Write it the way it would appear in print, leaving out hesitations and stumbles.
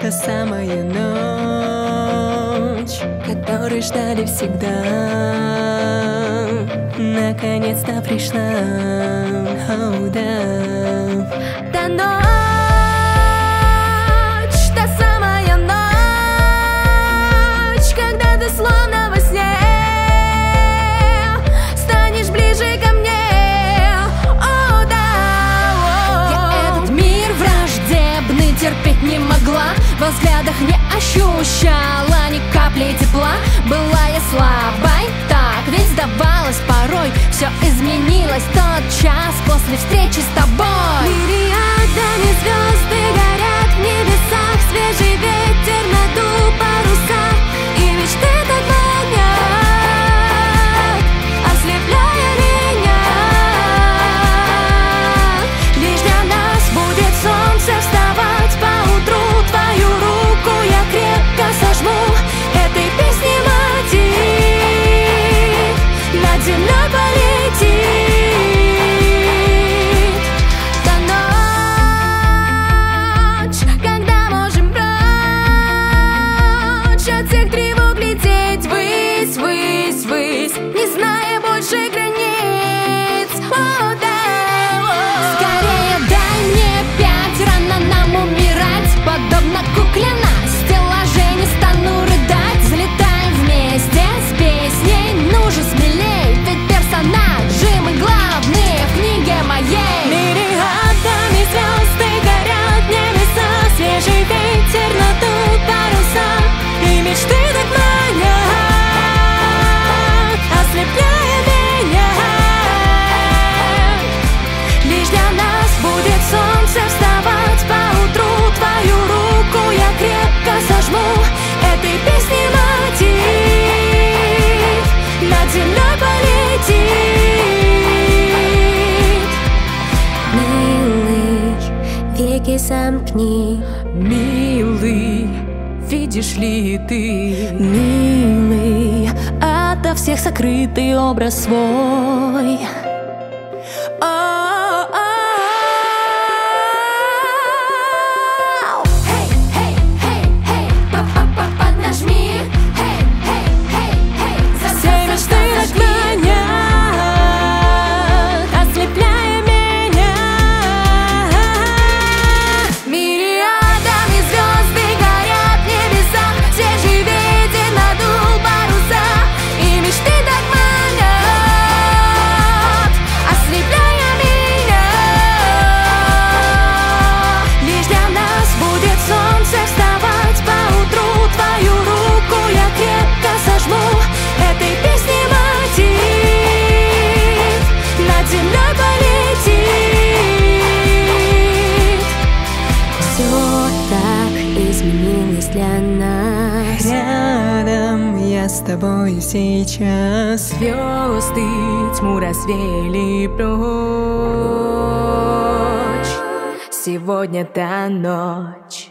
та самая ночь, которой ждали всегда, наконец-то пришла. Oh, да. Та ночь, та самая ночь, когда ты словно во сне станешь ближе ко мне. О, да. Я этот мир враждебный терпеть не могла, во взглядах не ощущала ни капли тепла. Была я слабой, так ведь сдавалась порой. Все изменилось тот час после встречи с тобой. Мириадами звезды горят в небесах, свежий ветер надул паруса, и мечты так манят, ослепляя меня. Лишь для нас будет солнце вставать поутру. Твою руку я крепко сожму, этой песни мотив над землей полетит. Та ночь, когда можем прочь от всех тревог лететь ввысь, ввысь, ввысь, не зная больше границ. О, да. Скорее дай мне 5, рано нам умирать. Подобно кукле на стеллаже не стану рыдать. Взлетаем вместе с песней, ну же смелей, ведь персонажи мы главные в книге моей. Мириадами звезды горят в небесах, свежий ветер надул паруса, и мечты так манят, ослепляя меня. Лишь для нас будет солнце вставать поутру. Твою руку я крепко сожму, этой песни мотив над землей полетит. Милый, веки сомкни. Милый, видишь ли ты? Милый, ото всех сокрытый образ свой. Hey, hey, hey, hey, поднажми. Hey, hey, hey, hey, все мечты так манят, ослепляя меня. Мириадами звезды горят в небесах, свежий ветер надул паруса, и мечты так манят, ослепляя меня. Лишь для нас будет солнце вставать поутру. Твою руку я крепко сожму, этой песни мотив над землей полетит. Все так изменилось для нас. Рядом я с тобой сейчас. Звезды тьму развеяли прочь. Сегодня та ночь.